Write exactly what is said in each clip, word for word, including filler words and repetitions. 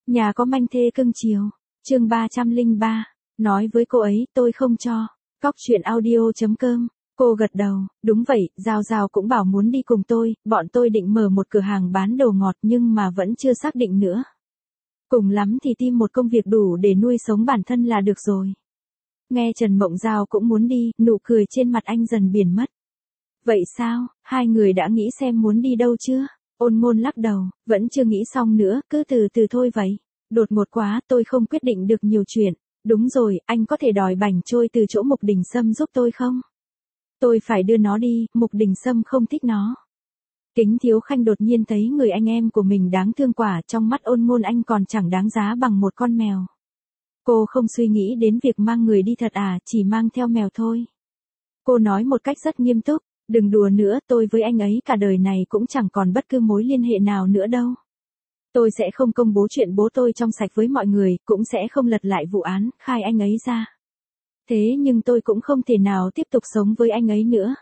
Nhà có manh thê cưng chiều. Chương ba trăm lẻ ba. Nói với cô ấy, tôi không cho. Cóc truyện audio chấm com. Cô gật đầu, đúng vậy, Giao Giao cũng bảo muốn đi cùng tôi, bọn tôi định mở một cửa hàng bán đồ ngọt nhưng mà vẫn chưa xác định nữa. Cùng lắm thì tìm một công việc đủ để nuôi sống bản thân là được rồi. Nghe Trần Mộng Giao cũng muốn đi, nụ cười trên mặt anh dần biến mất. Vậy sao, hai người đã nghĩ xem muốn đi đâu chưa? Ôn Ngôn lắc đầu, vẫn chưa nghĩ xong nữa, cứ từ từ thôi vậy. Đột ngột quá, tôi không quyết định được nhiều chuyện. Đúng rồi, anh có thể đòi bảnh trôi từ chỗ Mục Đình Sâm giúp tôi không? Tôi phải đưa nó đi, Mục Đình Sâm không thích nó. Kính Thiếu Khanh đột nhiên thấy người anh em của mình đáng thương quả, trong mắt Ôn Ngôn anh còn chẳng đáng giá bằng một con mèo. Cô không suy nghĩ đến việc mang người đi thật à, chỉ mang theo mèo thôi. Cô nói một cách rất nghiêm túc, đừng đùa nữa, tôi với anh ấy cả đời này cũng chẳng còn bất cứ mối liên hệ nào nữa đâu. Tôi sẽ không công bố chuyện bố tôi trong sạch với mọi người, cũng sẽ không lật lại vụ án, khai anh ấy ra. Thế nhưng tôi cũng không thể nào tiếp tục sống với anh ấy nữa.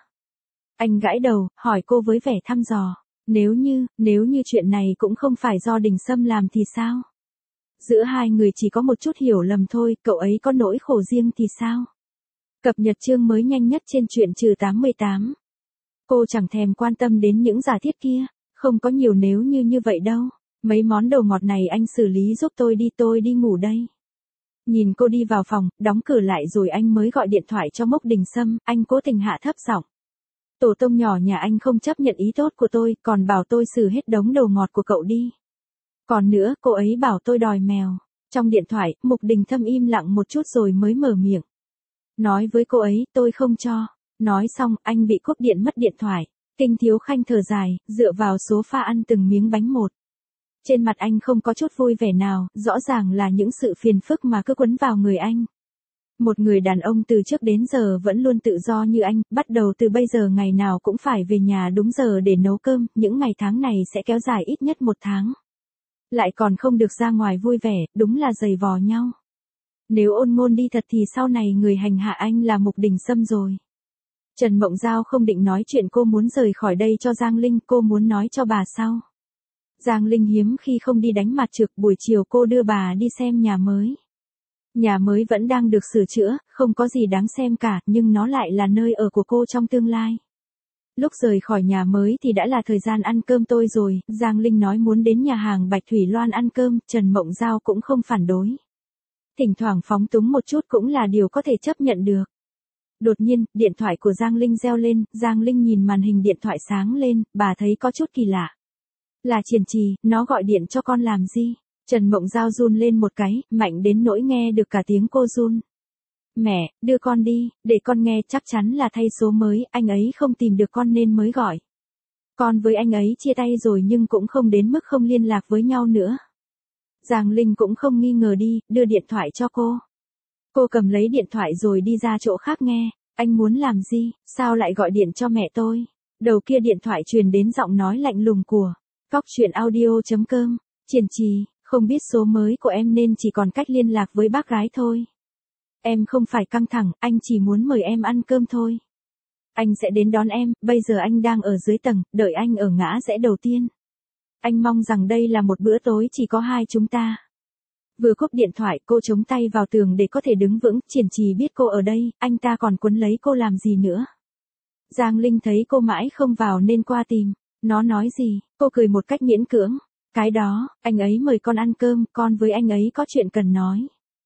Anh gãi đầu, hỏi cô với vẻ thăm dò. Nếu như, nếu như chuyện này cũng không phải do Đình Sâm làm thì sao? Giữa hai người chỉ có một chút hiểu lầm thôi, cậu ấy có nỗi khổ riêng thì sao? Cập nhật chương mới nhanh nhất trên truyện trừ tám mươi tám. Cô chẳng thèm quan tâm đến những giả thiết kia, không có nhiều nếu như như vậy đâu. Mấy món đồ ngọt này anh xử lý giúp tôi đi, tôi đi ngủ đây. Nhìn cô đi vào phòng, đóng cửa lại rồi anh mới gọi điện thoại cho Mốc Đình Sâm, anh cố tình hạ thấp giọng. Tổ tông nhỏ nhà anh không chấp nhận ý tốt của tôi, còn bảo tôi xử hết đống đồ ngọt của cậu đi. Còn nữa, cô ấy bảo tôi đòi mèo. Trong điện thoại, Mục Đình Thâm im lặng một chút rồi mới mở miệng. Nói với cô ấy, tôi không cho. Nói xong, anh bị cúp điện mất điện thoại. Kinh Thiếu Khanh thở dài, dựa vào sofa ăn từng miếng bánh một. Trên mặt anh không có chút vui vẻ nào, rõ ràng là những sự phiền phức mà cứ quấn vào người anh. Một người đàn ông từ trước đến giờ vẫn luôn tự do như anh, bắt đầu từ bây giờ ngày nào cũng phải về nhà đúng giờ để nấu cơm, những ngày tháng này sẽ kéo dài ít nhất một tháng. Lại còn không được ra ngoài vui vẻ, đúng là giày vò nhau. Nếu Ôn Ngôn đi thật thì sau này người hành hạ anh là Mục Đình Sâm rồi. Trần Mộng Giao không định nói chuyện cô muốn rời khỏi đây cho Giang Linh, cô muốn nói cho bà sau. Giang Linh hiếm khi không đi đánh mặt trược, buổi chiều cô đưa bà đi xem nhà mới. Nhà mới vẫn đang được sửa chữa, không có gì đáng xem cả, nhưng nó lại là nơi ở của cô trong tương lai. Lúc rời khỏi nhà mới thì đã là thời gian ăn cơm tôi rồi, Giang Linh nói muốn đến nhà hàng Bạch Thủy Loan ăn cơm, Trần Mộng Giao cũng không phản đối. Thỉnh thoảng phóng túng một chút cũng là điều có thể chấp nhận được. Đột nhiên, điện thoại của Giang Linh reo lên, Giang Linh nhìn màn hình điện thoại sáng lên, bà thấy có chút kỳ lạ. Là Triển Trì, nó gọi điện cho con làm gì? Trần Mộng Giao run lên một cái, mạnh đến nỗi nghe được cả tiếng cô run. Mẹ, đưa con đi, để con nghe, chắc chắn là thay số mới, anh ấy không tìm được con nên mới gọi. Con với anh ấy chia tay rồi nhưng cũng không đến mức không liên lạc với nhau nữa. Giang Linh cũng không nghi ngờ đi, đưa điện thoại cho cô. Cô cầm lấy điện thoại rồi đi ra chỗ khác nghe, anh muốn làm gì, sao lại gọi điện cho mẹ tôi? Đầu kia điện thoại truyền đến giọng nói lạnh lùng của Cóc truyện audio chấm com. Triển Trì, không biết số mới của em nên chỉ còn cách liên lạc với bác gái thôi. Em không phải căng thẳng, anh chỉ muốn mời em ăn cơm thôi. Anh sẽ đến đón em, bây giờ anh đang ở dưới tầng, đợi anh ở ngã rẽ đầu tiên. Anh mong rằng đây là một bữa tối chỉ có hai chúng ta. Vừa cúp điện thoại cô chống tay vào tường để có thể đứng vững, Triển Trì biết cô ở đây, anh ta còn quấn lấy cô làm gì nữa. Giang Linh thấy cô mãi không vào nên qua tìm, nó nói gì, cô cười một cách miễn cưỡng. Cái đó, anh ấy mời con ăn cơm, con với anh ấy có chuyện cần nói.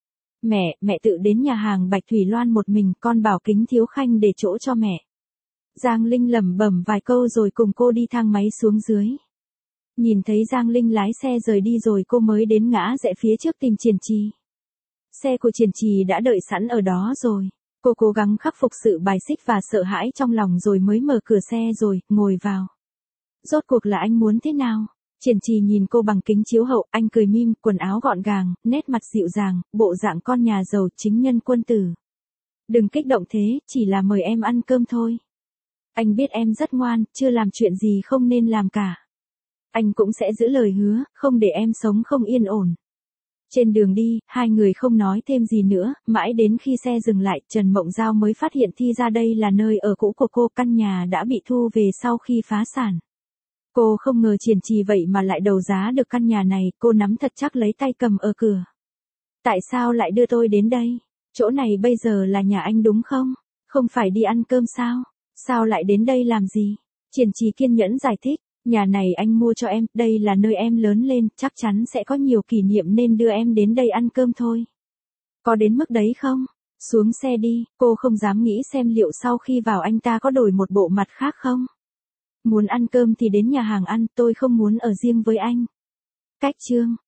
Mẹ, mẹ tự đến nhà hàng Bạch Thủy Loan một mình, con bảo Kính Thiếu Khanh để chỗ cho mẹ. Giang Linh lẩm bẩm vài câu rồi cùng cô đi thang máy xuống dưới. Nhìn thấy Giang Linh lái xe rời đi rồi cô mới đến ngã rẽ phía trước tìm Triển Trì. Xe của Triển Trì đã đợi sẵn ở đó rồi. Cô cố gắng khắc phục sự bài xích và sợ hãi trong lòng rồi mới mở cửa xe rồi, ngồi vào. Rốt cuộc là anh muốn thế nào? Triển Trì nhìn cô bằng kính chiếu hậu, anh cười mỉm, quần áo gọn gàng, nét mặt dịu dàng, bộ dạng con nhà giàu chính nhân quân tử. Đừng kích động thế, chỉ là mời em ăn cơm thôi. Anh biết em rất ngoan, chưa làm chuyện gì không nên làm cả. Anh cũng sẽ giữ lời hứa, không để em sống không yên ổn. Trên đường đi, hai người không nói thêm gì nữa, mãi đến khi xe dừng lại, Trần Mộng Giao mới phát hiện thì ra đây là nơi ở cũ của cô, căn nhà đã bị thu về sau khi phá sản. Cô không ngờ Triển Trì vậy mà lại đấu giá được căn nhà này, cô nắm thật chắc lấy tay cầm ở cửa. Tại sao lại đưa tôi đến đây? Chỗ này bây giờ là nhà anh đúng không? Không phải đi ăn cơm sao? Sao lại đến đây làm gì? Triển Trì kiên nhẫn giải thích, nhà này anh mua cho em, đây là nơi em lớn lên, chắc chắn sẽ có nhiều kỷ niệm nên đưa em đến đây ăn cơm thôi. Có đến mức đấy không? Xuống xe đi, cô không dám nghĩ xem liệu sau khi vào anh ta có đổi một bộ mặt khác không? Muốn ăn cơm thì đến nhà hàng ăn, tôi không muốn ở riêng với anh. Cách chương